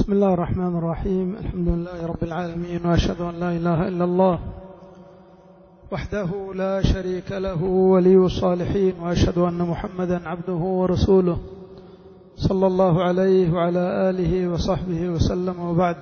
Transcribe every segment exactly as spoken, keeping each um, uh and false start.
بسم الله الرحمن الرحيم. الحمد لله رب العالمين، وأشهد أن لا إله إلا الله وحده لا شريك له ولي الصالحين، وأشهد أن محمدا عبده ورسوله صلى الله عليه وعلى آله وصحبه وسلم. وبعد،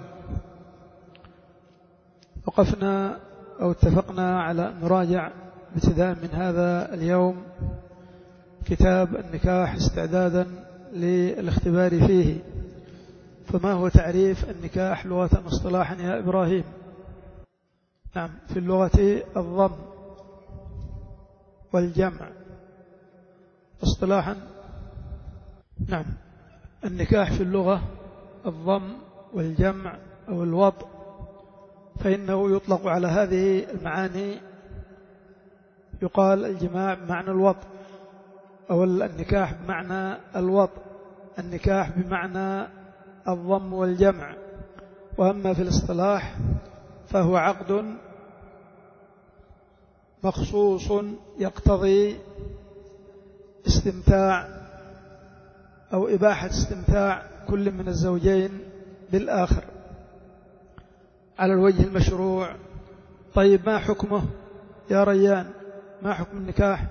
وقفنا أو اتفقنا على أن نراجع ابتداء من هذا اليوم كتاب النكاح استعدادا للاختبار فيه. فما هو تعريف النكاح لغة واصطلاحا يا إبراهيم؟ نعم، في اللغة الضم والجمع. اصطلاحا نعم، النكاح في اللغة الضم والجمع أو الوطء، فإنه يطلق على هذه المعاني. يقال الجماع بمعنى الوطء، أو النكاح بمعنى الوطء، النكاح بمعنى الضم والجمع. وأما في الاصطلاح فهو عقد مخصوص يقتضي استمتاع أو إباحة استمتاع كل من الزوجين بالآخر على الوجه المشروع. طيب، ما حكمه يا ريان؟ ما حكم النكاح؟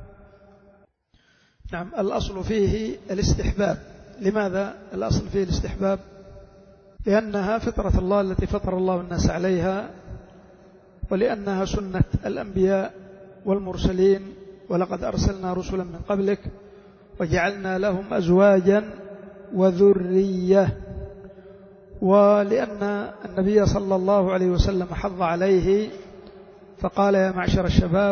نعم، الأصل فيه الاستحباب. لماذا الأصل فيه الاستحباب؟ لأنها فطرة الله التي فطر الله الناس عليها، ولأنها سنة الأنبياء والمرسلين، ولقد أرسلنا رسلا من قبلك وجعلنا لهم أزواجا وذرية. ولأن النبي صلى الله عليه وسلم حض عليه فقال: يا معشر الشباب،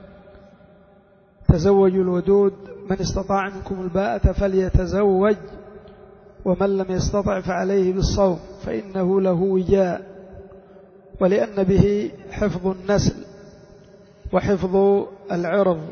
تزوجوا الودود، من استطاع منكم الباءة فليتزوج، ومن لم يستطع فعليه بالصوم فإنه له وجاء. ولأن به حفظ النسل وحفظ العرض،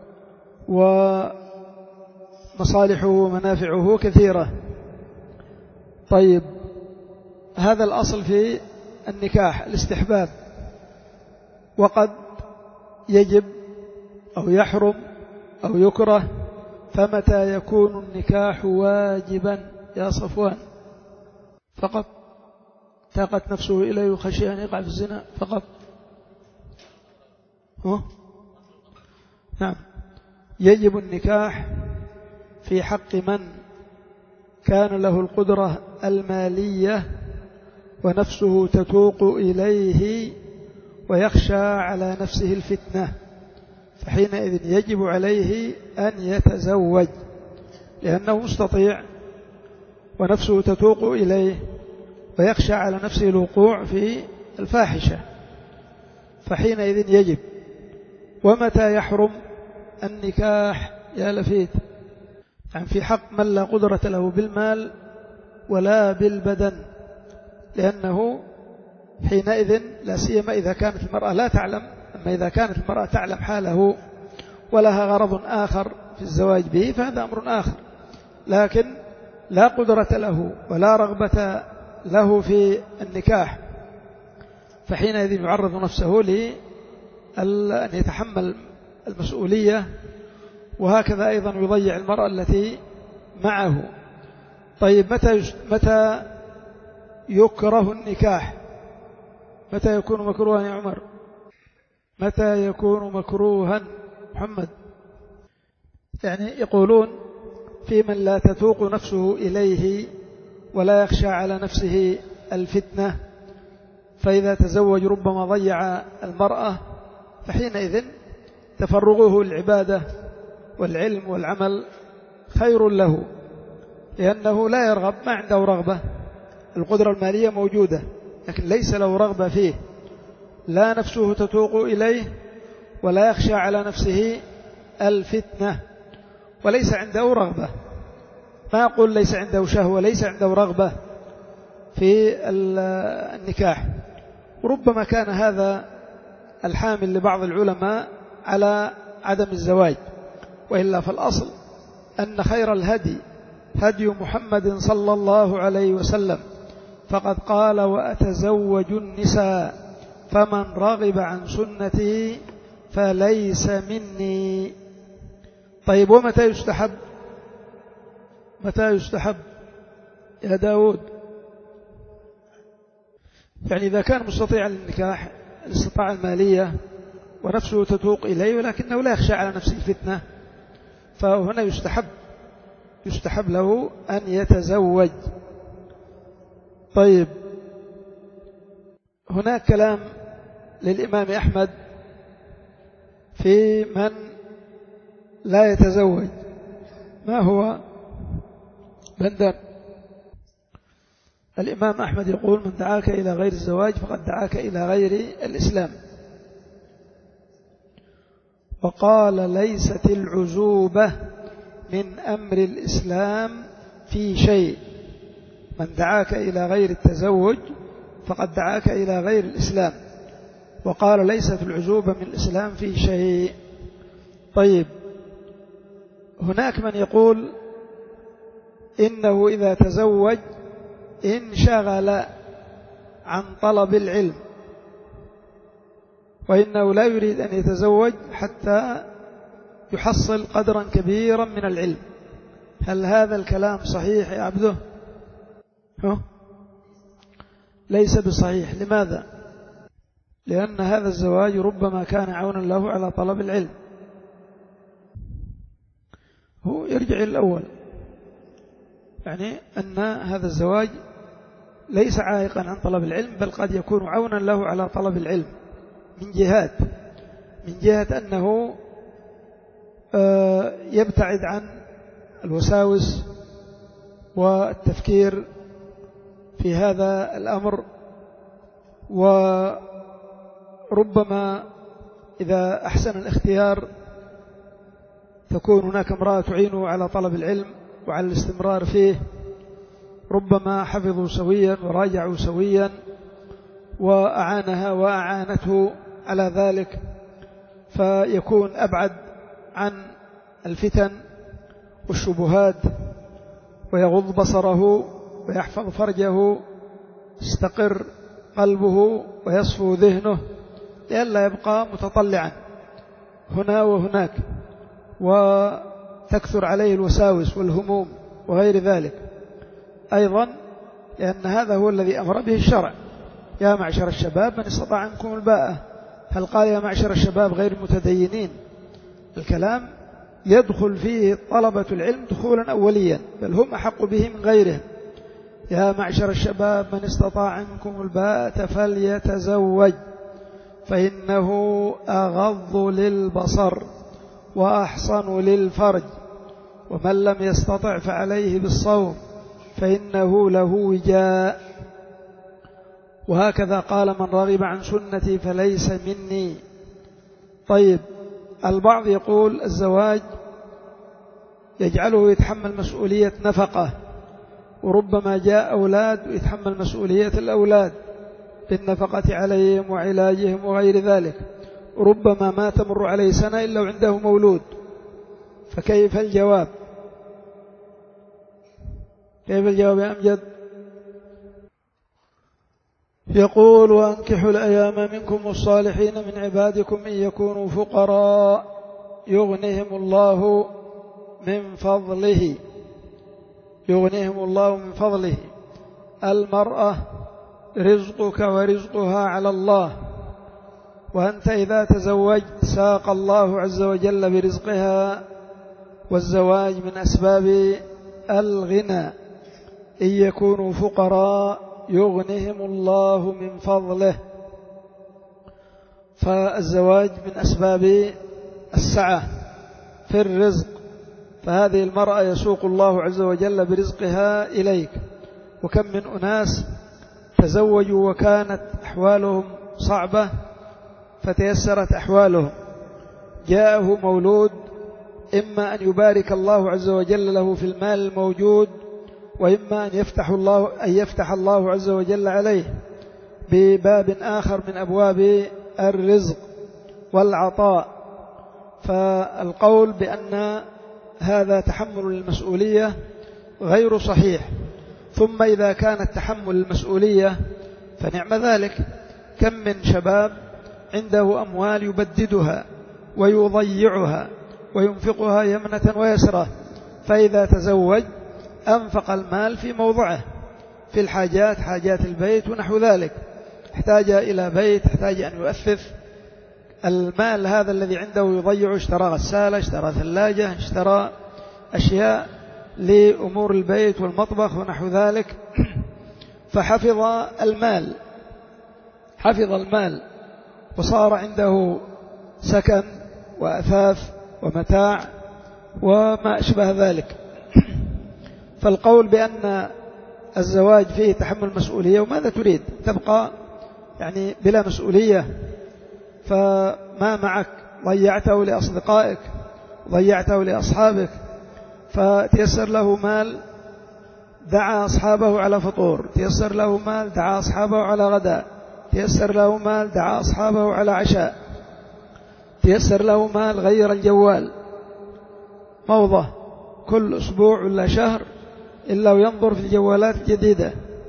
ومصالحه ومنافعه كثيرة. طيب، هذا الأصل في النكاح الاستحباب، وقد يجب أو يحرم أو يكره. فمتى يكون النكاح واجبا يا صفوان؟ فقط تاقت نفسه إليه وخشي أن يقع في الزنا فقط. هو؟ نعم، يجب النكاح في حق من كان له القدرة المالية ونفسه تتوق إليه ويخشى على نفسه الفتنة، فحينئذ يجب عليه أن يتزوج، لأنه مستطيع ونفسه تتوق إليه ويخشى على نفسه الوقوع في الفاحشة، فحينئذ يجب. ومتى يحرم النكاح يا لفيت؟ يعني في حق من لا قدرة له بالمال ولا بالبدن، لأنه حينئذ لا سيما إذا كانت المرأة لا تعلم. أما إذا كانت المرأة تعلم حاله ولها غرض آخر في الزواج به فهذا أمر آخر، لكن لا قدرة له ولا رغبة له في النكاح، فحينئذ يعرض نفسه لأن يتحمل المسؤولية، وهكذا أيضا يضيع المرأة التي معه. طيب، متى متى يكره النكاح؟ متى يكون مكروها يا عمر؟ متى يكون مكروها محمد؟ يعني يقولون في من لا تتوق نفسه إليه ولا يخشى على نفسه الفتنة، فإذا تزوج ربما ضيع المرأة، فحينئذ تفرغه للعبادة والعلم والعمل خير له، لأنه لا يرغب، ما عنده رغبة. القدرة المالية موجودة لكن ليس له رغبة فيه، لا نفسه تتوق إليه ولا يخشى على نفسه الفتنة، وليس عنده رغبة. ما أقول ليس عنده شهوة، ليس عنده رغبة في النكاح. وربما كان هذا الحامل لبعض العلماء على عدم الزواج، وإلا فالأصل أن خير الهدي هدي محمد صلى الله عليه وسلم، فقد قال: وأتزوج النساء فمن رغب عن سنتي فليس مني. طيب، ومتى يستحب؟ متى يستحب يا داود؟ يعني إذا كان مستطيع للنكاح الاستطاعة المالية ونفسه تتوق إليه ولكنه لا يخشى على نفسه الفتنة، فهنا يستحب يستحب له أن يتزوج. طيب، هناك كلام للإمام أحمد في من لا يتزوج، ما هو؟ بندر. الإمام أحمد يقول: من دعاك إلى غير الزواج فقد دعاك إلى غير الإسلام. وقال: ليست العزوبة من أمر الإسلام في شيء. من دعاك إلى غير التزوج فقد دعاك إلى غير الإسلام. وقال: ليست العزوبة من الإسلام في شيء. طيب، هناك من يقول إنه إذا تزوج انشغل عن طلب العلم، وإنه لا يريد أن يتزوج حتى يحصل قدرا كبيرا من العلم. هل هذا الكلام صحيح يا عبده؟ ها؟ ليس بصحيح. لماذا؟ لأن هذا الزواج ربما كان عونا له على طلب العلم. هو يرجع إلى الأول، يعني أن هذا الزواج ليس عائقا عن طلب العلم، بل قد يكون عونا له على طلب العلم من جهات من جهة أنه يبتعد عن الوساوس والتفكير في هذا الأمر. وربما إذا أحسن الاختيار تكون هناك امرأة تعينه على طلب العلم وعلى الاستمرار فيه، ربما حفظوا سويا وراجعوا سويا وأعانها وأعانته على ذلك، فيكون أبعد عن الفتن والشبهات ويغض بصره ويحفظ فرجه، يستقر قلبه ويصفو ذهنه لئلا يبقى متطلعا هنا وهناك وتكثر عليه الوساوس والهموم وغير ذلك. أيضا لأن هذا هو الذي أمر به الشرع: يا معشر الشباب من استطاع منكم الباءة. هل قال يا معشر الشباب غير المتدينين؟ الكلام يدخل فيه طلبة العلم دخولا أوليا، بل هم أحق به من غيرهم. يا معشر الشباب من استطاع منكم الباءة فليتزوج فإنه أغض للبصر وأحصن للفرج، ومن لم يستطع فعليه بالصوم فإنه له وجاء. وهكذا قال: من رغب عن سنتي فليس مني. طيب، البعض يقول الزواج يجعله يتحمل مسؤولية نفقة، وربما جاء أولاد ويتحمل مسؤولية الأولاد بالنفقة عليهم وعلاجهم وغير ذلك، ربما ما تمر عليه سنة إلا وعنده مولود، فكيف الجواب؟ كيف الجواب يا أمجد؟ يقول: وأنكحوا الأيام منكم والصالحين من عبادكم إن يكونوا فقراء يغنيهم الله من فضله. يغنيهم الله من فضله. المرأة رزقك ورزقها على الله، وأنت إذا تزوجت ساق الله عز وجل برزقها، والزواج من أسباب الغنى. إن يكونوا فقراء يغنيهم الله من فضله. فالزواج من أسباب السعة في الرزق، فهذه المرأة يسوق الله عز وجل برزقها إليك. وكم من أناس تزوجوا وكانت أحوالهم صعبة فتيسرت أحوالهم، جاءه مولود، إما أن يبارك الله عز وجل له في المال الموجود، وإما أن يفتح الله أن يفتح الله عز وجل عليه بباب آخر من أبواب الرزق والعطاء. فالقول بأن هذا تحمل المسؤولية غير صحيح. ثم إذا كان التحمل المسؤولية فنعم ذلك. كم من شباب عنده أموال يبددها ويضيعها وينفقها يمنة ويسرة، فإذا تزوج أنفق المال في موضعه، في الحاجات، حاجات البيت ونحو ذلك. احتاج إلى بيت، احتاج أن يؤثث المال هذا الذي عنده يضيعه، اشترى غسالة، اشترى ثلاجة، اشترى أشياء لأمور البيت والمطبخ ونحو ذلك، فحفظ المال حفظ المال وصار عنده سكن وأثاث ومتاع وما أشبه ذلك. فالقول بأن الزواج فيه تحمل مسؤولية، وماذا تريد؟ تبقى يعني بلا مسؤولية، فما معك ضيعته لأصدقائك، ضيعته لأصحابك، فتيسر له مال دعا أصحابه على فطور، تيسر له مال دعا أصحابه على غداء، تيسر له مال دعا أصحابه على عشاء، تيسر له مال غير الجوال موضة كل أسبوع ولا شهر إلا وينظر في الجوالات الجديدة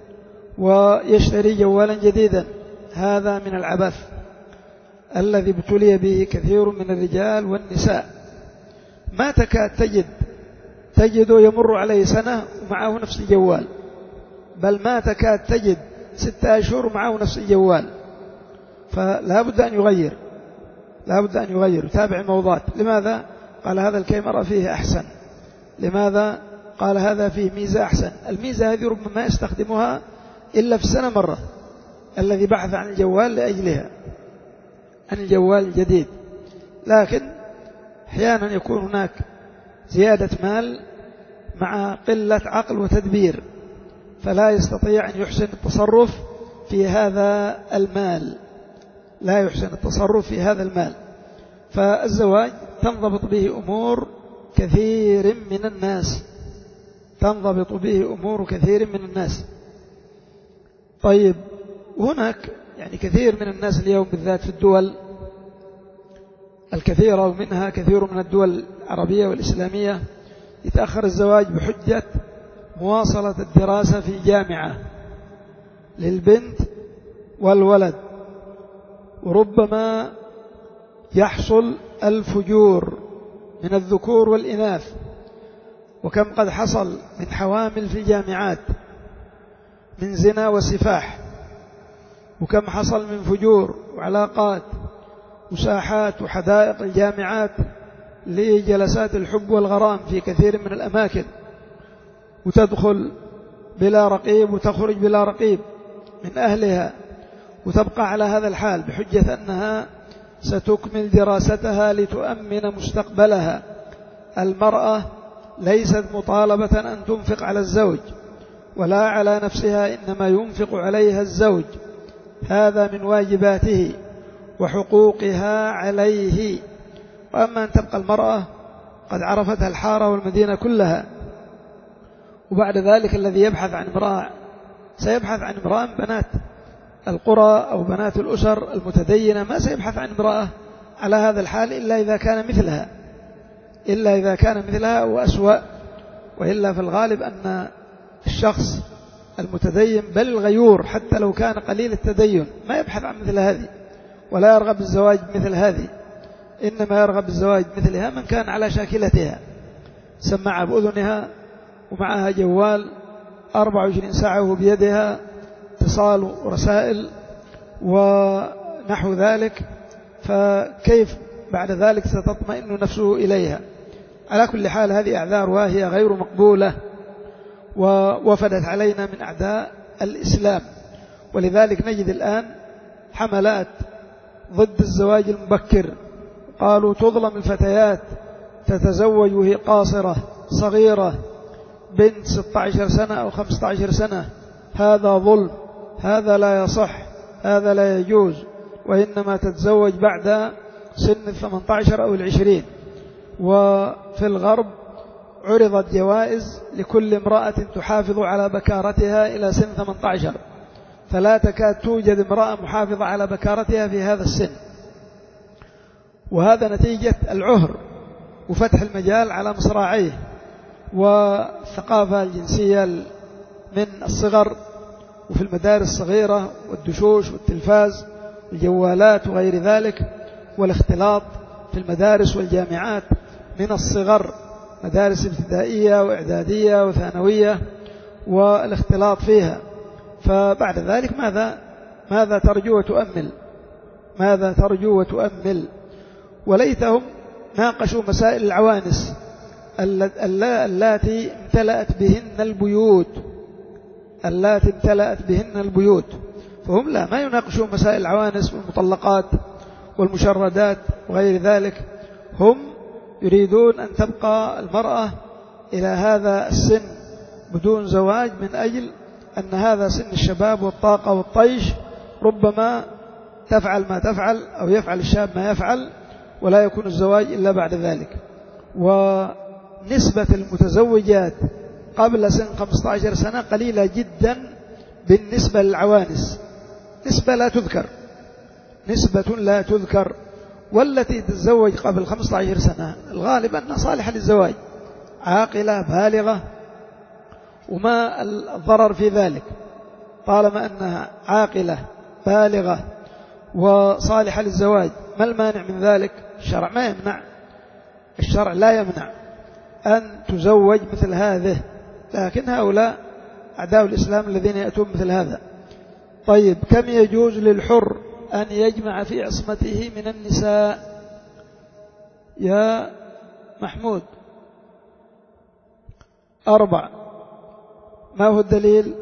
ويشتري جوالا جديدا. هذا من العبث الذي ابتلي به كثير من الرجال والنساء. ما تكاد تجد تجده يمر عليه سنة ومعه نفس الجوال، بل ما تكاد تجد ستة أشهر ومعه نفس الجوال. فلا بد أن يغير لا بد أن يغير يتابع الموضات. لماذا؟ قال هذا الكاميرا فيه أحسن. لماذا؟ قال هذا فيه ميزة أحسن. الميزة هذه ربما ما يستخدمها إلا في السنة مرة، الذي بحث عن الجوال لأجلها، عن الجوال الجديد. لكن أحيانا يكون هناك زيادة مال مع قلة عقل وتدبير، فلا يستطيع أن يحسن التصرف في هذا المال لا يحسن التصرف في هذا المال. فالزواج تنضبط به أمور كثير من الناس تنضبط به أمور كثير من الناس. طيب، هناك يعني كثير من الناس اليوم بالذات في الدول الكثيرة، ومنها كثير من الدول العربية والإسلامية، يتأخر الزواج بحجة مواصلة الدراسة في جامعة للبنت والولد، وربما يحصل الفجور من الذكور والإناث. وكم قد حصل من حوامل في الجامعات من زنا وسفاح، وكم حصل من فجور وعلاقات وساحات وحدائق الجامعات لجلسات الحب والغرام في كثير من الأماكن، وتدخل بلا رقيب وتخرج بلا رقيب من أهلها، وتبقى على هذا الحال بحجة أنها ستكمل دراستها لتؤمن مستقبلها. المرأة ليست مطالبة أن تنفق على الزوج ولا على نفسها، إنما ينفق عليها الزوج، هذا من واجباته وحقوقها عليه. وأما أن تبقى المرأة قد عرفتها الحارة والمدينة كلها، وبعد ذلك الذي يبحث عن امرأة سيبحث عن امرأة من بنات القرى أو بنات الأسر المتدينة، ما سيبحث عن امرأة على هذا الحال إلا إذا كان مثلها إلا إذا كان مثلها وأسوأ. وإلا في الغالب أن الشخص المتدين بل الغيور حتى لو كان قليل التدين ما يبحث عن مثل هذه ولا يرغب بالزواج مثل هذه، إنما يرغب بالزواج مثلها من كان على شاكلتها، سماعة بأذنها ومعها جوال أربعة وعشرين ساعة بيدها، اتصال ورسائل ونحو ذلك، فكيف بعد ذلك ستطمئن نفسه إليها؟ على كل حال هذه أعذار واهية غير مقبولة ووفدت علينا من أعداء الإسلام. ولذلك نجد الآن حملات ضد الزواج المبكر، قالوا تظلم الفتيات تتزوج وهي قاصرة صغيرة بنت ستة عشر سنة أو خمسة عشر سنة، هذا ظلم، هذا لا يصح، هذا لا يجوز، وإنما تتزوج بعد سن الثمانية عشر أو العشرين. وفي الغرب عرضت جوائز لكل امرأة تحافظ على بكارتها إلى سن ثمانية عشر، فلا تكاد توجد امرأة محافظة على بكارتها في هذا السن، وهذا نتيجة العهر وفتح المجال على مصراعيه والثقافة الجنسية من الصغر، وفي المدارس الصغيرة والدشوش والتلفاز والجوالات وغير ذلك، والاختلاط في المدارس والجامعات من الصغر، مدارس ابتدائية وإعدادية وثانوية، والاختلاط فيها. فبعد ذلك ماذا؟ ماذا ترجو وتؤمل ماذا ترجو وتؤمل وليتهم ناقشوا مسائل العوانس اللاتي امتلأت بهن البيوت اللاتي امتلأت بهن البيوت فهم لا ما يناقشون مسائل العوانس والمطلقات والمشردات وغير ذلك. هم يريدون أن تبقى المرأة إلى هذا السن بدون زواج من أجل أن هذا سن الشباب والطاقة والطيش، ربما تفعل ما تفعل أو يفعل الشاب ما يفعل ولا يكون الزواج إلا بعد ذلك. ونسبة المتزوجات قبل سن خمسة عشر سنة قليلة جدا بالنسبة للعوانس، نسبة لا تذكر نسبة لا تذكر والتي تتزوج قبل خمسة عشر سنة الغالب أنها صالحة للزواج، عاقلة بالغة، وما الضرر في ذلك طالما أنها عاقلة بالغة وصالحة للزواج. ما المانع من ذلك؟ الشرع ما يمنع، الشرع لا يمنع أن تزوج مثل هذه، لكن هؤلاء أعداء الإسلام الذين يأتون مثل هذا. طيب كم يجوز للحر أن يجمع في عصمته من النساء يا محمود؟ أربع. ما هو الدليل؟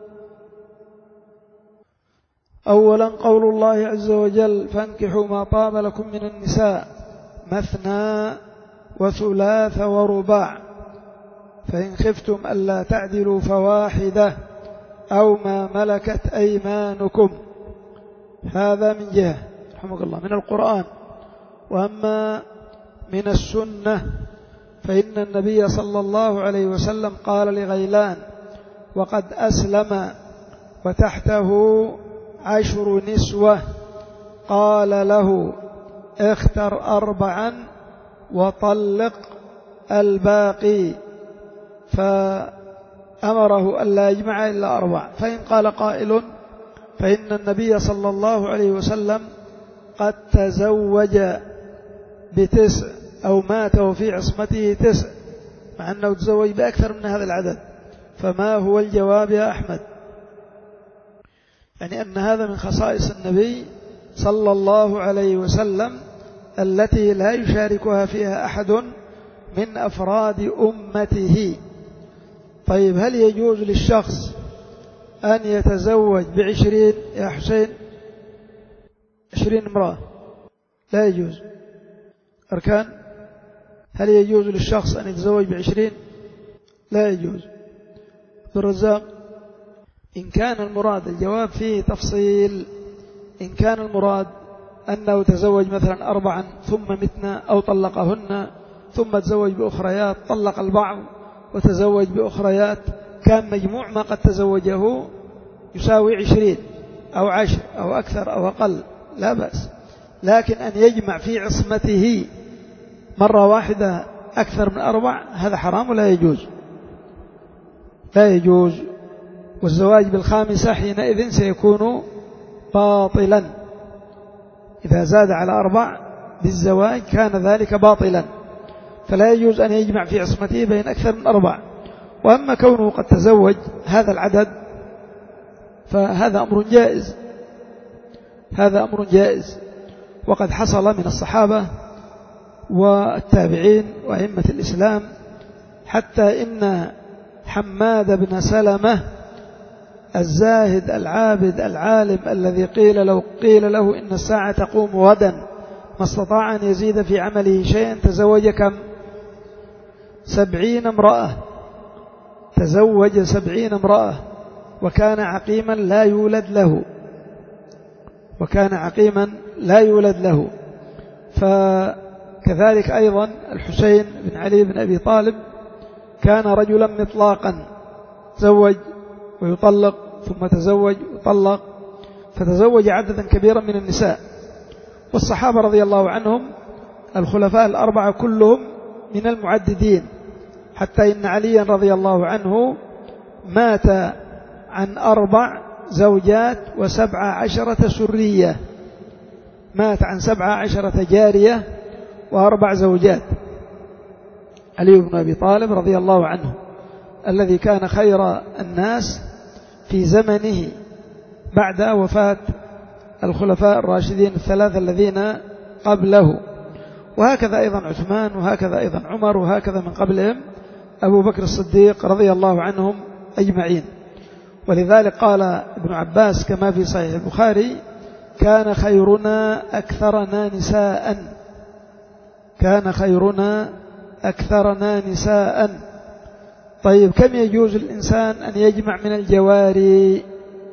أولا قول الله عز وجل فانكحوا ما طاب لكم من النساء مثنى وثلاث ورباع فإن خفتم ألا تعدلوا فواحدة أو ما ملكت أيمانكم. هذا من جهة رحمك الله من القرآن. وأما من السنة فإن النبي صلى الله عليه وسلم قال لغيلان وقد أسلم وتحته عشر نسوة قال له اختر أربعا وطلق الباقي، فأمره ألا يجمع إلا أربع. فإن قال قائل فإن النبي صلى الله عليه وسلم قد تزوج بتسع أو مات وفي عصمته تسع، مع أنه تزوج بأكثر من هذا العدد، فما هو الجواب يا أحمد؟ يعني أن هذا من خصائص النبي صلى الله عليه وسلم التي لا يشاركها فيها أحد من أفراد أمته. طيب هل يجوز للشخص أن يتزوج بعشرين يا حسين؟ عشرين امرأة لا يجوز. أركان، هل يجوز للشخص أن يتزوج بعشرين؟ لا يجوز. بالرزاق، إن كان المراد الجواب فيه تفصيل، إن كان المراد أنه تزوج مثلا أربعا ثم متنا أو طلقهن ثم تزوج بأخريات، طلق البعض وتزوج بأخريات، كان مجموع ما قد تزوجه يساوي عشرين أو عشر أو أكثر أو أقل لا بأس. لكن أن يجمع في عصمته مرة واحدة أكثر من أربع هذا حرام ولا يجوز، لا يجوز. والزواج بالخامسة حينئذ سيكون باطلا، إذا زاد على أربع بالزواج كان ذلك باطلا، فلا يجوز أن يجمع في عصمته بين أكثر من أربع. وأما كونه قد تزوج هذا العدد فهذا أمر جائز، هذا أمر جائز، وقد حصل من الصحابة والتابعين وأئمة الإسلام، حتى إن حماد بن سلمة الزاهد العابد العالم الذي قيل له, قيل له إن الساعة تقوم غدا ما استطاع أن يزيد في عمله شيئا تزوج كم؟ سبعين امرأة، تزوج سبعين امرأة، وكان عقيما لا يولد له، وكان عقيما لا يولد له. فكذلك أيضا الحسين بن علي بن أبي طالب كان رجلا مطلاقا، تزوج ويطلق ثم تزوج وطلق، فتزوج عددا كبيرا من النساء. والصحابة رضي الله عنهم الخلفاء الأربعة كلهم من المعددين، حتى إن عليا رضي الله عنه مات عن أربع زوجات وسبع عشرة سرية، مات عن سبع عشرة جارية وأربع زوجات. علي بن أبي طالب رضي الله عنه الذي كان خير الناس في زمنه بعد وفاة الخلفاء الراشدين الثلاثة الذين قبله، وهكذا أيضا عثمان، وهكذا أيضا عمر، وهكذا من قبلهم أبو بكر الصديق رضي الله عنهم أجمعين. ولذلك قال ابن عباس كما في صحيح البخاري: كان خيرنا أكثرنا نساء، كان خيرنا أكثرنا نساء. طيب، كم يجوز الإنسان أن يجمع من الجواري؟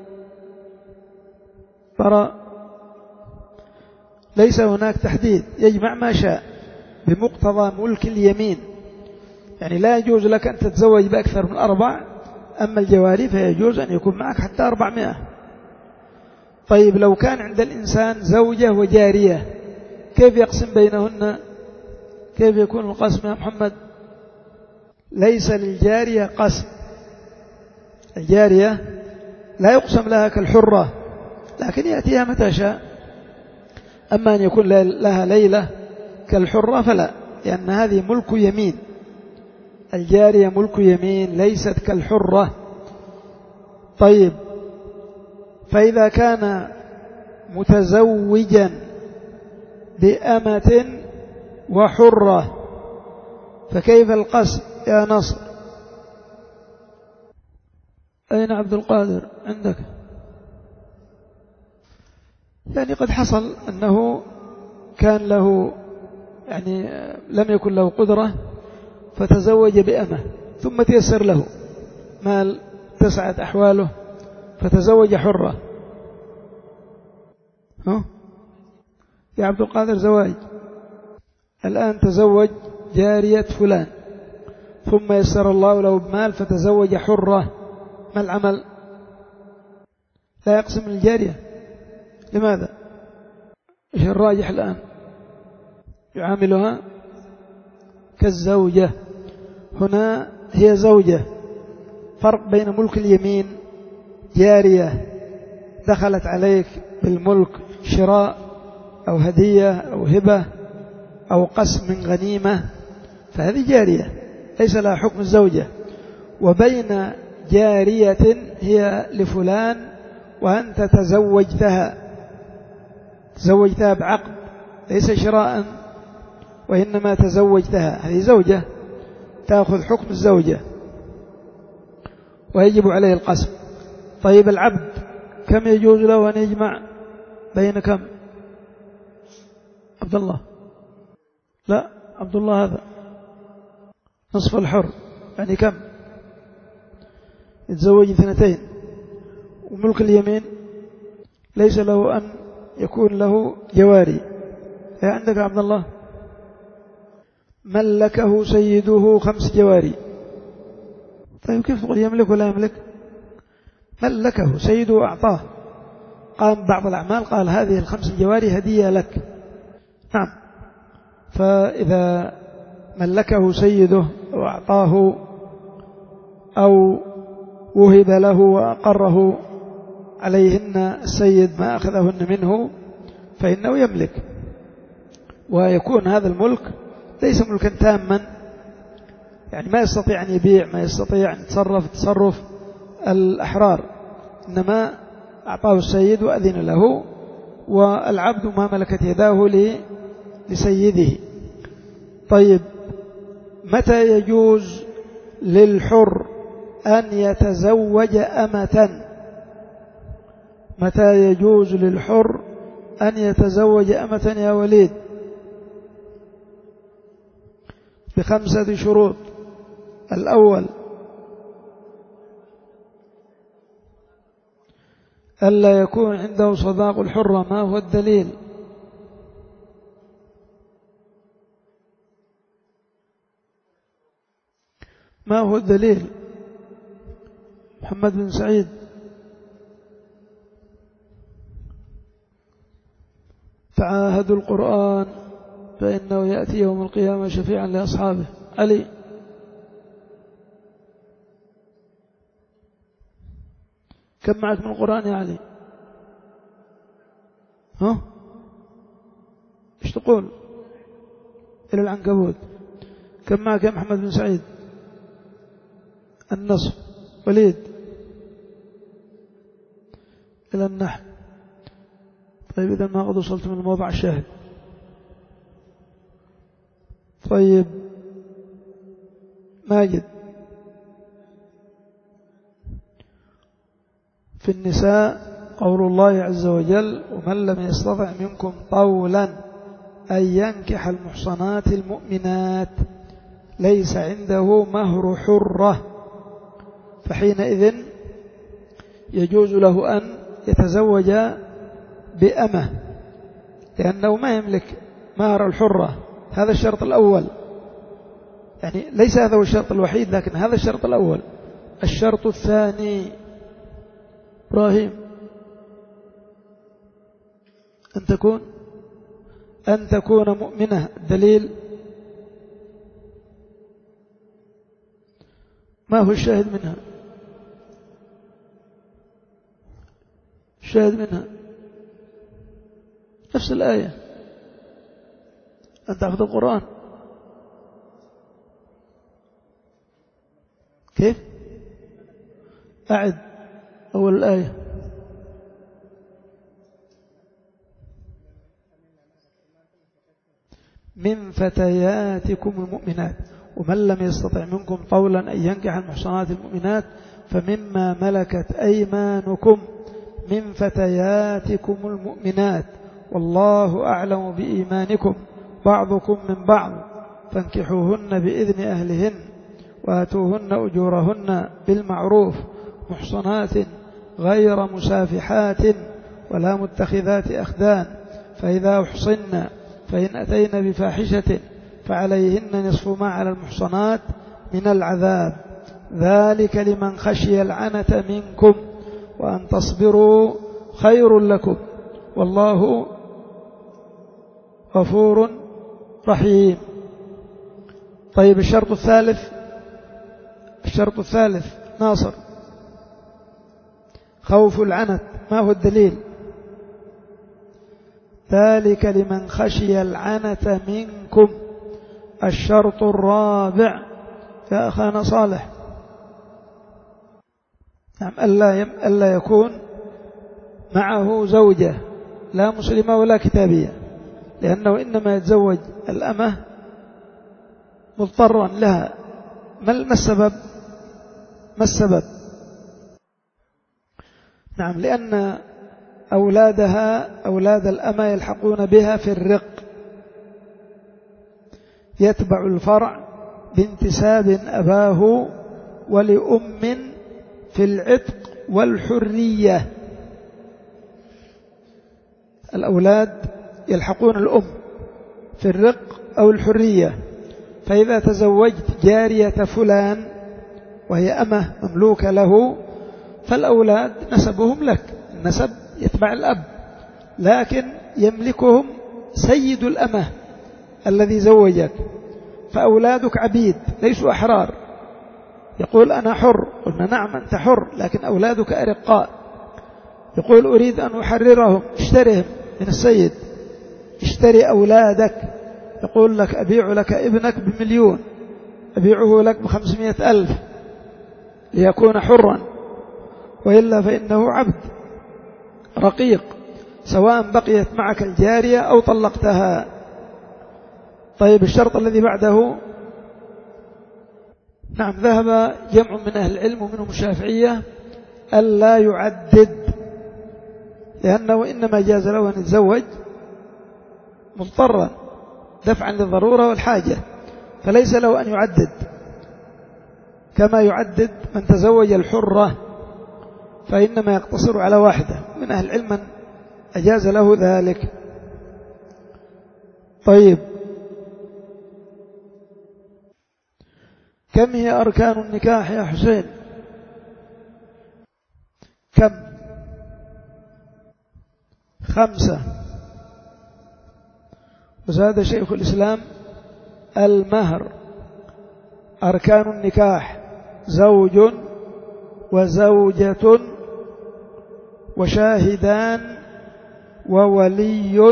ترى ليس هناك تحديد، يجمع ما شاء بمقتضى ملك اليمين، يعني لا يجوز لك أن تتزوج بأكثر من أربع، أما الجواري فيجوز أن يكون معك حتى أربعمائة. طيب، لو كان عند الإنسان زوجة وجارية كيف يقسم بينهن؟ كيف يكون القسم يا محمد؟ ليس للجارية قسم، الجارية لا يقسم لها كالحرة، لكن يأتيها متى شاء. أما أن يكون لها ليلة كالحرة فلا، لأن هذه ملك يمين، الجارية ملك يمين ليست كالحرة. طيب، فإذا كان متزوجا بأمة وحرة فكيف القسم يا نصر؟ أين عبد القادر عندك؟ يعني قد حصل أنه كان له، يعني لم يكن له قدرة فتزوج بأمة، ثم تيسر له مال تسعت أحواله فتزوج حرة. ها يا عبد القادر، زواج الآن تزوج جارية فلان، ثم يسر الله له بمال فتزوج حرة، ما العمل؟ لا يقسم الجارية. لماذا؟ إيش الراجح الآن؟ يعاملها كالزوجة. هنا هي زوجة، فرق بين ملك اليمين، جارية دخلت عليك بالملك، شراء أو هدية أو هبة أو قسم من غنيمة، فهذه جارية ليس لها حكم الزوجة. وبين جارية هي لفلان وأنت تزوجتها، تزوجتها بعقد ليس شراء، وإنما تزوجتها، هذه زوجة تأخذ حكم الزوجة ويجب عليه القسم. طيب، العبد كم يجوز له أن يجمع بين كم؟ عبد الله، لا عبد الله هذا نصف الحر، يعني كم؟ يتزوج اثنتين. وملك اليمين ليس له أن يكون له جواري. عندك عبد الله ملكه سيده خمس جواري. طيب، كيف تقول يملك ولا يملك؟ ملكه سيده أعطاه، قام بعض الأعمال قال هذه الخمس جواري هدية لك. نعم، فإذا ملكه سيده وأعطاه أو وهب له وأقره عليهن السيد ما أخذهن منه فإنه يملك، ويكون هذا الملك ليس ملكا تاما، يعني ما يستطيع أن يبيع، ما يستطيع أن يتصرف تصرف الأحرار، إنما أعطاه السيد وأذن له، والعبد ما ملكت يداه لسيده. طيب، متى يجوز للحر أن يتزوج أمة؟ متى يجوز للحر أن يتزوج أمة يا وليد؟ بخمسة شروط. الأول ألا يكون عنده صداق الحرة. ما هو الدليل؟ ما هو الدليل؟ محمد بن سعيد. تعاهدوا القرآن فإنه يأتي يوم القيامة شفيعا لأصحابه. علي. كم معك من القرآن يا علي؟ ها؟ ايش تقول؟ إلى العنكبوت. كم معك يا محمد بن سعيد؟ النصف. وليد؟ إلى النحل. طيب إذا ما قد وصلت من موضع الشاهد. طيب ماجد في النساء قول الله عز وجل ومن لم يستطع منكم طولا أن ينكح المحصنات المؤمنات ليس عنده مهر حرة، فحينئذ يجوز له أن يتزوج بأمة لأنه ما يملك مهر الحرة. هذا الشرط الأول، يعني ليس هذا هو الشرط الوحيد لكن هذا الشرط الأول. الشرط الثاني إبراهيم أن تكون أن تكون مؤمنة. الدليل ما هو الشاهد منها؟ الشاهد منها نفس الآية. أنت أخذ القرآن كيف؟ أعد أول الآية. من فتياتكم المؤمنات ومن لم يستطع منكم طولا أن ينكح المحصنات المؤمنات فمما ملكت أيمانكم من فتياتكم المؤمنات والله أعلم بإيمانكم بعضكم من بعض فانكحوهن بإذن أهلهن وآتوهن أجورهن بالمعروف محصنات غير مسافحات ولا متخذات أخدان فإذا أحصن فإن أتين بفاحشة فعليهن نصف ما على المحصنات من العذاب ذلك لمن خشي العنة منكم وأن تصبروا خير لكم والله غفور رحيم. طيب الشرط الثالث الشرط الثالث ناصر خوف العنت، ما هو الدليل؟ ذلك لمن خشي العنة منكم. الشرط الرابع يا أخانا صالح نعم ألا, يم... ألا يكون معه زوجة لا مسلمة ولا كتابية، لأنه إنما يتزوج الأمة مضطرا لها. ما السبب؟ ما السبب؟ نعم لأن أولادها أولاد الأمة يلحقون بها في الرق، يتبع الفرع بانتساب أباه ولأم في العتق والحرية. الأولاد يلحقون الأم في الرق أو الحرية، فإذا تزوجت جارية فلان وهي أمة مملوكة له فالأولاد نسبهم لك، النسب يتبع الأب، لكن يملكهم سيد الأمة الذي زوجك، فأولادك عبيد ليسوا أحرار. يقول أنا حر، قلنا نعم أنت حر، لكن أولادك أرقاء. يقول أريد أن أحررهم، اشترهم من السيد، اشتري أولادك. يقول لك أبيع لك ابنك بمليون، أبيعه لك بخمسمائة ألف ليكون حرا، وإلا فإنه عبد رقيق سواء بقيت معك الجارية أو طلقتها. طيب الشرط الذي بعده نعم ذهب جمع من أهل العلم ومنهم الشافعية ألا يعدد، لأنه إنما جاز له أن يتزوج مضطرا دفعا للضرورة والحاجة، فليس له أن يعدد كما يعدد من تزوج الحرة، فإنما يقتصر على واحدة. من أهل العلم من أجاز له ذلك. طيب كم هي أركان النكاح يا حسين؟ كم؟ خمسة. وزاد شيخ الإسلام المهر. أركان النكاح زوج وزوجة وشاهدان وولي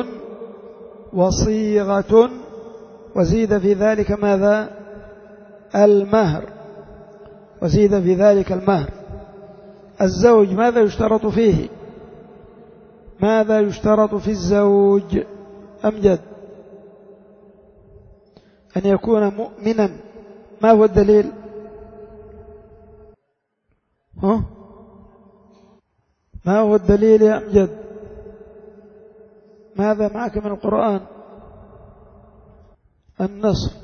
وصيغة، وزيد في ذلك ماذا؟ المهر، وزيد في ذلك المهر. الزوج ماذا يشترط فيه؟ ماذا يشترط في الزوج؟ أمجد. أن يكون مؤمنا. ما هو الدليل؟ ها؟ ما هو الدليل يا أمجد؟ ماذا معك من القرآن؟ النص.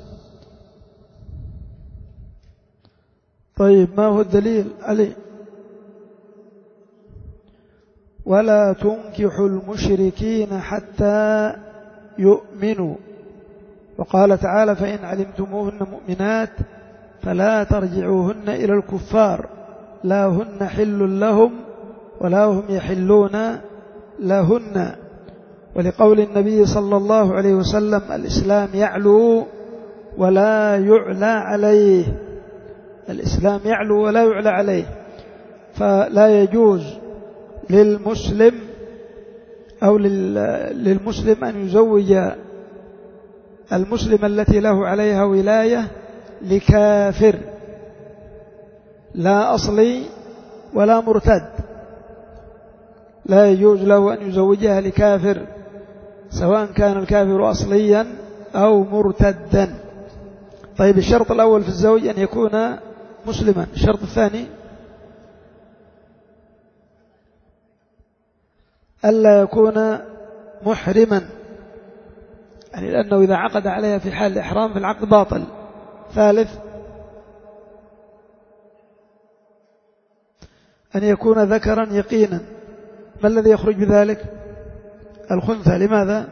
طيب ما هو الدليل علي؟ ولا تنكحوا المشركين حتى يؤمنوا. وقال تعالى فإن علمتموهن مؤمنات فلا ترجعوهن إلى الكفار لا هن حل لهم ولا هم يحلون لهن. ولقول النبي صلى الله عليه وسلم الإسلام يعلو ولا يعلى عليه. الإسلام يعلو ولا يعلى عليه. فلا يجوز للمسلم أو للمسلم أن يزوج المسلم التي له عليها ولاية لكافر لا أصلي ولا مرتد. لا يجوز له أن يزوجها لكافر سواء كان الكافر أصليا أو مرتدا. طيب الشرط الأول في الزوج أن يكون مسلما. الشرط الثاني ألا يكون محرما، يعني لأنه إذا عقد عليها في حال الإحرام فالعقد باطل. ثالث أن يكون ذكرا يقينا. ما الذي يخرج بذلك؟ الخنثى. لماذا؟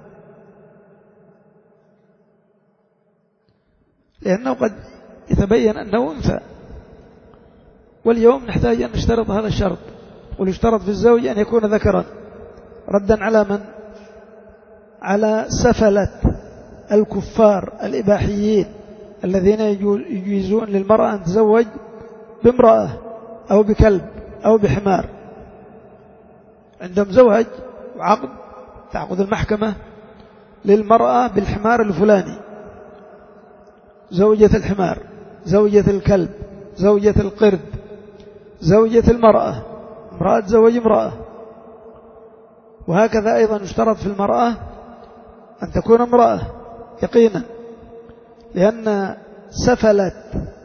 لأنه قد يتبين أنه أنثى، واليوم نحتاج أن نشترط هذا الشرط. ويشترط في الزوج أن يكون ذكرا، ردا على من؟ على سفلة الكفار الإباحيين الذين يجيزون للمرأة أن تزوج بامرأة أو بكلب أو بحمار. عندهم زواج وعقد، تعقد المحكمة للمرأة بالحمار الفلاني، زوجة الحمار، زوجة الكلب، زوجة القرد، زوجة المرأة، امرأة تزوج امرأة. وهكذا أيضا يشترط في المرأة أن تكون امرأة يقينا، لأن سفلة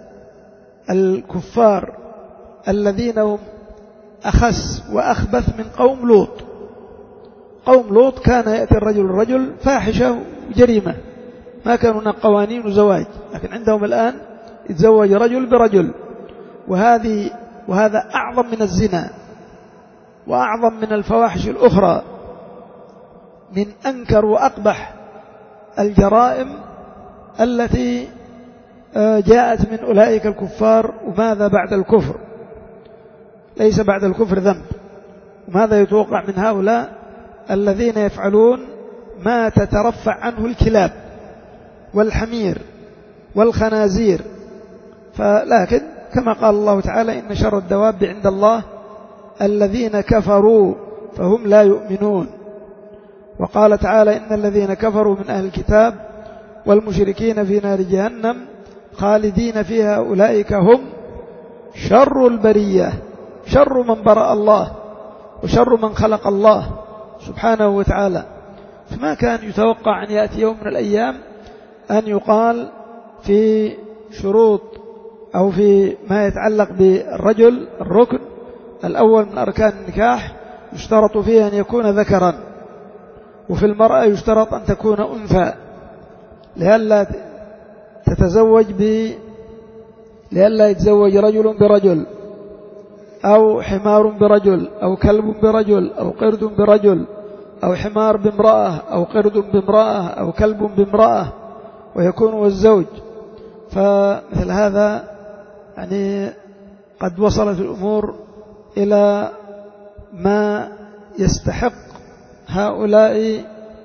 الكفار الذين هم أخس وأخبث من قوم لوط. قوم لوط كان يأتي الرجل الرجل فاحشة وجريمة، ما كانوا هناك قوانين وزواج، لكن عندهم الآن يتزوج رجل برجل. وهذه وهذا أعظم من الزنا وأعظم من الفواحش الأخرى، من أنكر وأقبح الجرائم التي جاءت من أولئك الكفار. وماذا بعد الكفر؟ ليس بعد الكفر ذنب. وماذا يتوقع من هؤلاء الذين يفعلون ما تترفع عنه الكلاب والحمير والخنازير؟ فلكن كما قال الله تعالى إن شر الدواب عند الله الذين كفروا فهم لا يؤمنون. وقال تعالى إن الذين كفروا من أهل الكتاب والمشركين في نار جهنم خالدين فيها أولئك هم شر البرية. شر من برأ الله وشر من خلق الله سبحانه وتعالى. فما كان يتوقع أن يأتي يوم من الأيام أن يقال في شروط أو في ما يتعلق بالرجل الركن الأول من أركان النكاح يشترط فيه أن يكون ذكرا، وفي المرأة يشترط أن تكون أنثى لئلا تتزوج ب لئلا يتزوج رجل برجل أو حمار برجل أو كلب برجل أو قرد برجل أو حمار بامرأة أو قرد بامرأة أو كلب بامرأة ويكون هو الزوج. فمثل هذا يعني قد وصلت الأمور إلى ما يستحق هؤلاء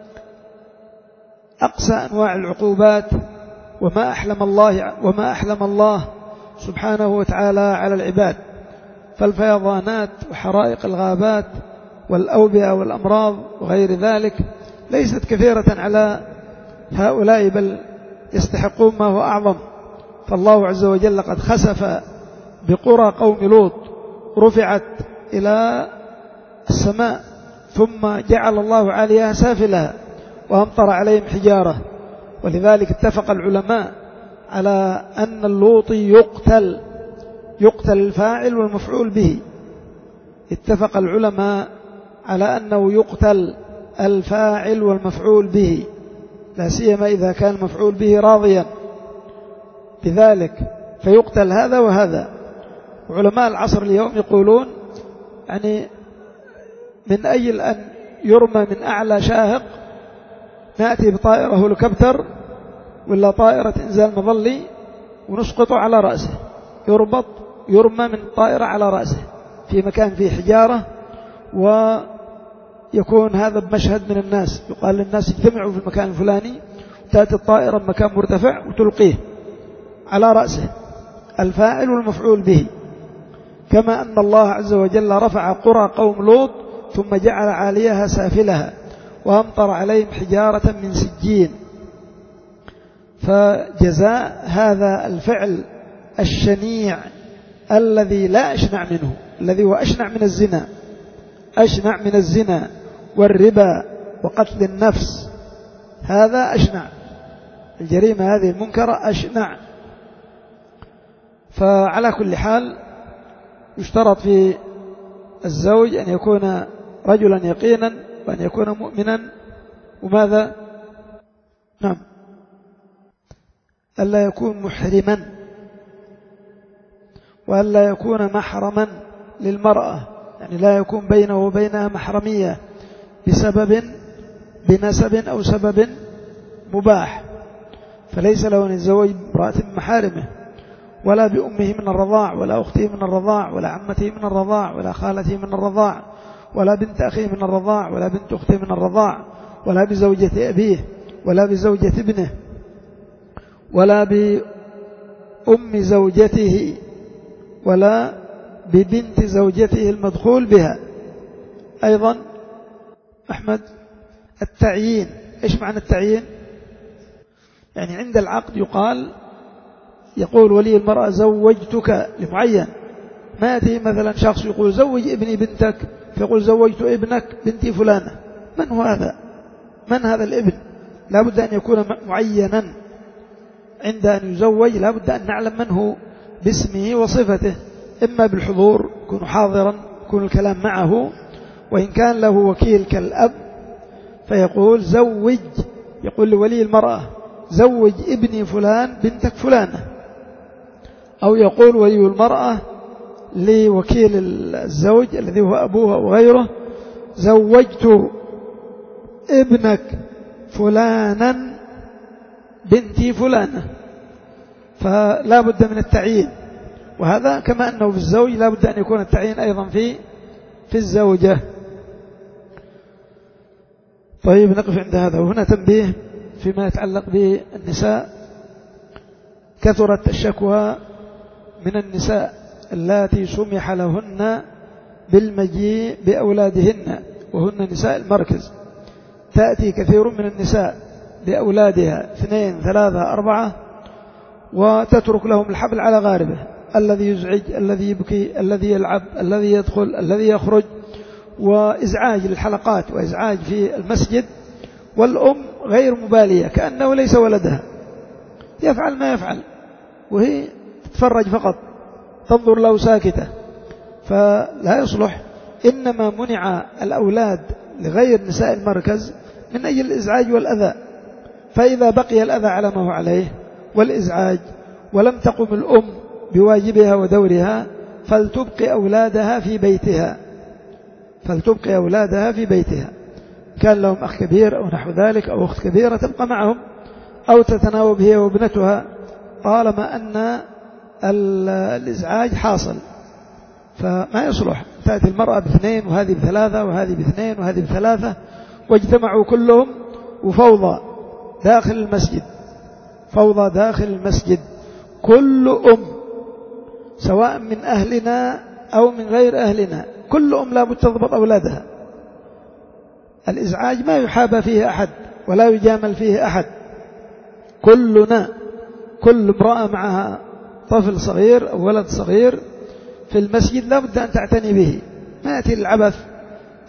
أقصى أنواع العقوبات. وما أحلم الله وما أحلم الله سبحانه وتعالى على العباد. فالفيضانات وحرائق الغابات والأوبئة والأمراض وغير ذلك ليست كثيرة على هؤلاء، بل يستحقون ما هو أعظم. فالله عز وجل قد خسف بقرى قوم لوط رفعت إلى السماء ثم جعل الله عاليها سافلها وأمطر عليهم حجارة. ولذلك اتفق العلماء على أن اللوطي يقتل يقتل الفاعل والمفعول به. اتفق العلماء على أنه يقتل الفاعل والمفعول به، لا سيما إذا كان المفعول به راضيا بذلك، فيقتل هذا وهذا. علماء العصر اليوم يقولون يعني من أجل أن يرمى من أعلى شاهق نأتي بطائرة هليكوبتر ولا طائرة إنزال مظلي ونسقطه على رأسه، يربط يرمى من الطائرة على رأسه في مكان فيه حجارة، ويكون هذا بمشهد من الناس، يقال للناس اجتمعوا في المكان الفلاني، تأتي الطائرة بمكان مرتفع وتلقيه على رأسه الفاعل والمفعول به. كما أن الله عز وجل رفع قرى قوم لوط ثم جعل عاليها سافلها وأمطر عليهم حجارة من سجين. فجزاء هذا الفعل الشنيع الذي لا أشنع منه، الذي هو أشنع من الزنا، أشنع من الزنا والربا وقتل النفس، هذا أشنع، الجريمة هذه المنكرة أشنع. فعلى كل حال يشترط في الزوج أن يكون رجلا يقينا وأن يكون مؤمنا، وماذا؟ نعم، ألا يكون محرما، وألا يكون محرما للمرأة، يعني لا يكون بينه وبينها محرمية بسبب بنسب أو سبب مباح، فليس له أن يتزوج بامرأة من محارمه، ولا بأمه من الرضاع، ولا أخته من الرضاع، ولا عمته من الرضاع، ولا خالته من الرضاع، ولا بنت أخيه من الرضاع، ولا بنت أخته من الرضاع، ولا بزوجة أبيه، ولا بزوجة ابنه، ولا بأم زوجته، ولا ببنت زوجته المدخول بها. أيضا أحمد التعيين، إيش معنى التعيين؟ يعني عند العقد يقال يقول ولي المرأة زوجتك لمعين، ما يأتي مثلا شخص يقول زوج ابني بنتك فيقول زوجت ابنك بنتي فلانة. من هو هذا؟ من هذا الابن؟ لا بد أن يكون معينا عند أن يزوج، لا بد أن نعلم من هو باسمه وصفته، إما بالحضور يكون حاضرا يكون الكلام معه، وإن كان له وكيل كالأب فيقول زوج، يقول لولي المرأة زوج ابني فلان بنتك فلانة، أو يقول ولي المرأة لوكيل الزوج الذي هو أبوها أو غيره زوجت ابنك فلانا بنتي فلانة. فلا بد من التعيين، وهذا كما أنه في الزوج لا بد أن يكون التعيين أيضا في في الزوجة. طيب نقف عند هذا. وهنا تنبيه فيما يتعلق بالنساء. كثرت الشكوى من النساء اللاتي سمح لهن بالمجيء بأولادهن وهن نساء المركز. تأتي كثير من النساء بأولادها اثنين ثلاثة أربعة وتترك لهم الحبل على غاربه، الذي يزعج، الذي يبكي، الذي يلعب، الذي يدخل، الذي يخرج، وإزعاج للحلقات وإزعاج في المسجد، والأم غير مبالية كأنه ليس ولدها، يفعل ما يفعل وهي تتفرج فقط، تنظر له ساكتة، فلا يصلح. إنما منع الأولاد لغير نساء المركز من أجل الإزعاج والأذى، فإذا بقي الأذى على ما هو عليه والإزعاج ولم تقم الأم بواجبها ودورها فلتبقي أولادها في بيتها فلتبقي أولادها في بيتها كان لهم أخ كبير أو نحو ذلك أو أخت كبيرة تبقى معهم، أو تتناوب هي وابنتها طالما أن الإزعاج حاصل. فما يصلح تأتي المرأة باثنين وهذه بثلاثة وهذه باثنين وهذه بثلاثة واجتمعوا كلهم وفوضى داخل المسجد، فوضى داخل المسجد. كل أم سواء من أهلنا أو من غير أهلنا كل أم لا بد تضبط أولادها. الإزعاج ما يحابى فيه أحد ولا يجامل فيه أحد، كلنا كل امرأة معها طفل صغير أو ولد صغير في المسجد لا بد أن تعتني به، ما يأتي العبث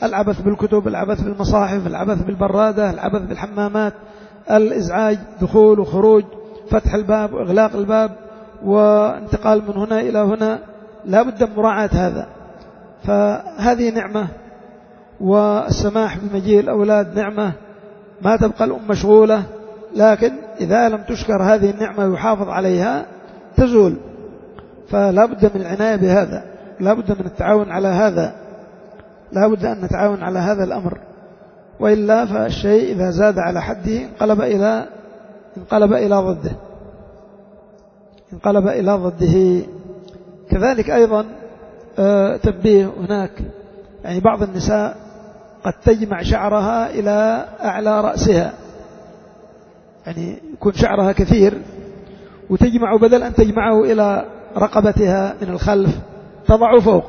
العبث بالكتب، العبث بالمصاحف، العبث بالبرادة، العبث بالحمامات، الإزعاج، دخول وخروج، فتح الباب وإغلاق الباب وانتقال من هنا إلى هنا، لا بد من مراعاة هذا. فهذه نعمة، والسماح بمجيء الأولاد نعمة، ما تبقى الأم مشغولة، لكن إذا لم تشكر هذه النعمة ويحافظ عليها تزول. فلا بد من العناية بهذا، لا بد من التعاون على هذا، لا بد أن نتعاون على هذا الأمر، وإلا فالشيء إذا زاد على حده انقلب إلى انقلب إلى ضده انقلب إلى ضده. كذلك أيضا تنبيه هناك، يعني بعض النساء قد تجمع شعرها إلى أعلى رأسها، يعني يكون شعرها كثير وتجمع، بدل أن تجمعه إلى رقبتها من الخلف تضع فوق،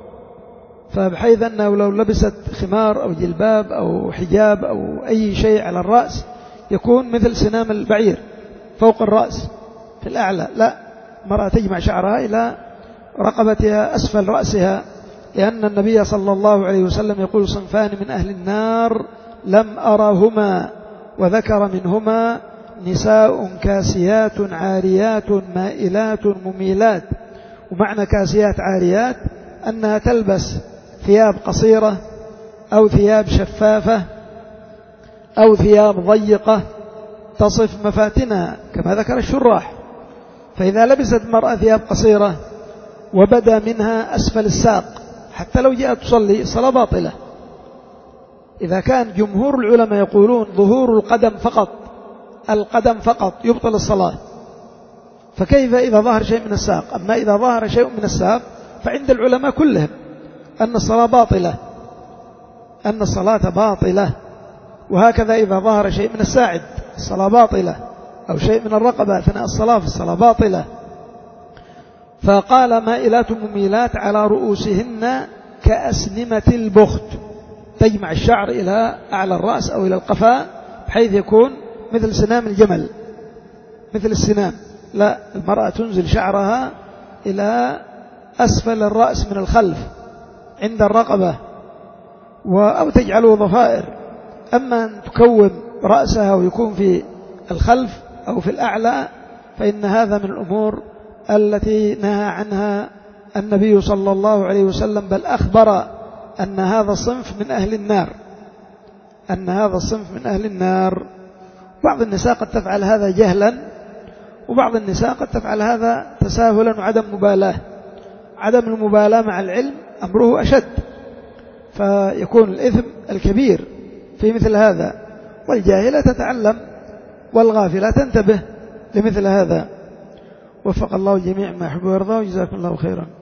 فبحيث أنه لو لبست خمار أو جلباب أو حجاب أو أي شيء على الرأس يكون مثل سنام البعير فوق الرأس في الأعلى. لا، المرأة تجمع شعرها إلى رقبتها أسفل رأسها، لأن النبي صلى الله عليه وسلم يقول: صنفان من أهل النار لم أرهما، وذكر منهما نساء كاسيات عاريات مائلات مميلات. ومعنى كاسيات عاريات أنها تلبس ثياب قصيرة أو ثياب شفافة أو ثياب ضيقة تصف مفاتنها كما ذكر الشراح. فإذا لبست المرأة ثياب قصيرة وبدا منها أسفل الساق حتى لو جاءت تصلي الصلاة باطلة. إذا كان جمهور العلماء يقولون ظهور القدم فقط القدم فقط يبطل الصلاة، فكيف إذا ظهر شيء من الساق؟ أما إذا ظهر شيء من الساق فعند العلماء كلهم أن الصلاة باطلة أن الصلاة باطلة وهكذا إذا ظهر شيء من الساعد الصلاة باطلة، أو شيء من الرقبة أثناء الصلاة في الصلاة باطلة. فقال: مائلات مميلات على رؤوسهن كأسنمة البخت، تجمع الشعر إلى أعلى الرأس أو إلى القفاء بحيث يكون مثل سنام الجمل، مثل السنام. لا، المرأة تنزل شعرها إلى أسفل الرأس من الخلف عند الرقبة، أو تجعله ضفائر. أما أن تكون رأسها ويكون في الخلف أو في الأعلى فإن هذا من الأمور التي نهى عنها النبي صلى الله عليه وسلم، بل أخبر أن هذا الصنف من أهل النار أن هذا الصنف من أهل النار. بعض النساء قد تفعل هذا جهلا، وبعض النساء قد تفعل هذا تساهلا وعدم مبالاة. عدم المبالاة مع العلم أمره أشد، فيكون الإثم الكبير في مثل هذا، والجاهلة تتعلم والغافلة تنتبه لمثل هذا. وفق الله الجميع ما يحب ويرضى، وجزاكم الله خيرا.